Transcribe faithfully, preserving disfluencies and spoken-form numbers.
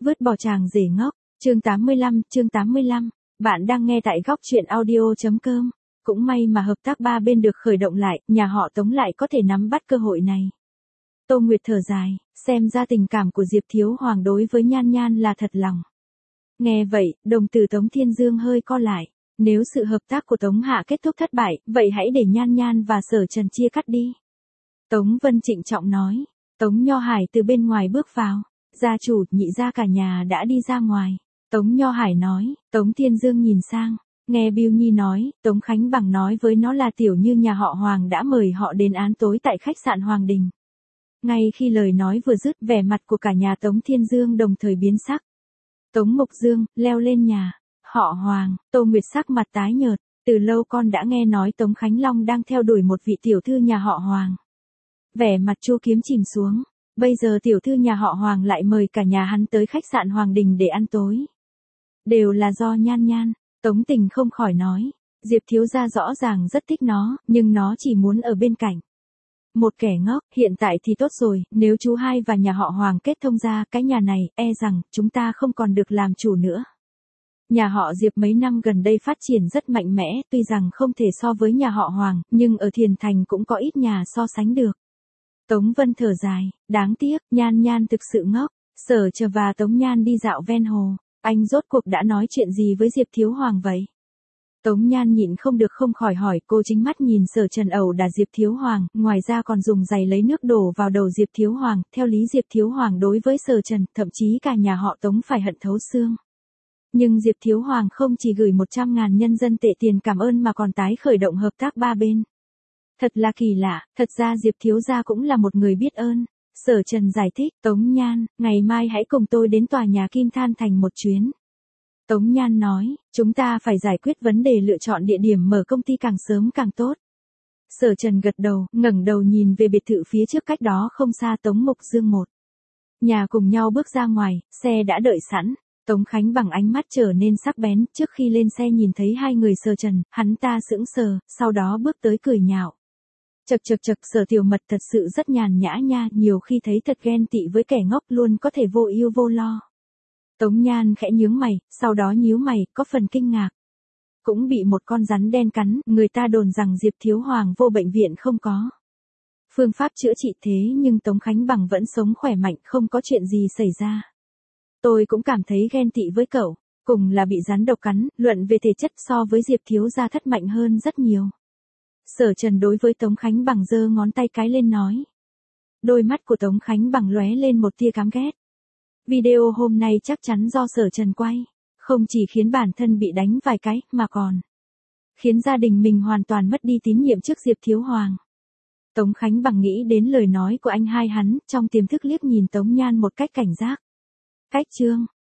Vứt bỏ chàng rể ngốc, chương tám mươi lăm, chương tám mươi lăm, bạn đang nghe tại góc truyện audio.com. Cũng may mà hợp tác ba bên được khởi động lại, nhà họ Tống lại có thể nắm bắt cơ hội này. Tô Nguyệt thở dài, xem ra tình cảm của Diệp Thiếu Hoàng đối với Nhan Nhan là thật lòng. Nghe vậy, đồng tử Tống Thiên Dương hơi co lại, nếu sự hợp tác của Tống Hạ kết thúc thất bại, vậy hãy để Nhan Nhan và Sở Trần chia cắt đi. Tống Vân trịnh trọng nói. Tống Nho Hải từ bên ngoài bước vào. Gia chủ, nhị gia cả nhà đã đi ra ngoài. Tống Nho Hải nói. Tống Thiên Dương nhìn sang. Nghe Biêu Nhi nói, Tống Khánh Bằng nói với nó là Tiểu Như nhà họ Hoàng đã mời họ đến án tối tại khách sạn Hoàng Đình. Ngay khi lời nói vừa dứt, vẻ mặt của cả nhà Tống Thiên Dương đồng thời biến sắc. Tống Mục Dương, leo lên nhà. Họ Hoàng, Tô Nguyệt sắc mặt tái nhợt. Từ lâu con đã nghe nói Tống Khánh Long đang theo đuổi một vị tiểu thư nhà họ Hoàng. Vẻ mặt Chu Kiếm chìm xuống. Bây giờ tiểu thư nhà họ Hoàng lại mời cả nhà hắn tới khách sạn Hoàng Đình để ăn tối. Đều là do Nhan Nhan. Tống Tình không khỏi nói. Diệp thiếu gia rõ ràng rất thích nó, nhưng nó chỉ muốn ở bên cạnh. Một kẻ ngốc, hiện tại thì tốt rồi, nếu chú hai và nhà họ Hoàng kết thông ra cái nhà này, e rằng chúng ta không còn được làm chủ nữa. Nhà họ Diệp mấy năm gần đây phát triển rất mạnh mẽ, tuy rằng không thể so với nhà họ Hoàng, nhưng ở Thiền Thành cũng có ít nhà so sánh được. Tống Vân thở dài, đáng tiếc, Nhan Nhan thực sự ngốc. Sở Chờ và Tống Nhan đi dạo ven hồ, anh rốt cuộc đã nói chuyện gì với Diệp Thiếu Hoàng vậy? Tống Nhan nhịn không được không khỏi hỏi, cô chính mắt nhìn Sở Trần ẩu đả Diệp Thiếu Hoàng, ngoài ra còn dùng giày lấy nước đổ vào đầu Diệp Thiếu Hoàng, theo lý Diệp Thiếu Hoàng đối với Sở Trần, thậm chí cả nhà họ Tống phải hận thấu xương. Nhưng Diệp Thiếu Hoàng không chỉ gửi một trăm ngàn nhân dân tệ tiền cảm ơn mà còn tái khởi động hợp tác ba bên. Thật là kỳ lạ, thật ra Diệp Thiếu gia cũng là một người biết ơn. Sở Trần giải thích, Tống Nhan, ngày mai hãy cùng tôi đến tòa nhà Kim Than Thành một chuyến. Tống Nhan nói, chúng ta phải giải quyết vấn đề lựa chọn địa điểm mở công ty càng sớm càng tốt. Sở Trần gật đầu, ngẩng đầu nhìn về biệt thự phía trước cách đó không xa Tống Mục Dương một. Nhà cùng nhau bước ra ngoài, xe đã đợi sẵn. Tống Khánh Bằng ánh mắt trở nên sắc bén, trước khi lên xe nhìn thấy hai người Sở Trần, hắn ta sững sờ, sau đó bước tới cười nhạo. Chật chật chật, Sở Tiểu Mật thật sự rất nhàn nhã nha, nhiều khi thấy thật ghen tị với kẻ ngốc luôn có thể vô ưu vô lo. Tống Nhan khẽ nhướng mày, sau đó nhíu mày, có phần kinh ngạc. Cũng bị một con rắn đen cắn, người ta đồn rằng Diệp Thiếu Hoàng vô bệnh viện không có phương pháp chữa trị, thế nhưng Tống Khánh Bằng vẫn sống khỏe mạnh, không có chuyện gì xảy ra. Tôi cũng cảm thấy ghen tị với cậu, cùng là bị rắn độc cắn, luận về thể chất so với Diệp Thiếu gia thất mạnh hơn rất nhiều. Sở Trần đối với Tống Khánh Bằng giơ ngón tay cái lên nói. Đôi mắt của Tống Khánh Bằng lóe lên một tia căm ghét. Video hôm nay chắc chắn do Sở Trần quay, không chỉ khiến bản thân bị đánh vài cái, mà còn khiến gia đình mình hoàn toàn mất đi tín nhiệm trước Diệp Thiếu Hoàng. Tống Khánh Bằng nghĩ đến lời nói của anh hai hắn, trong tiềm thức liếc nhìn Tống Nhan một cách cảnh giác. Cách chương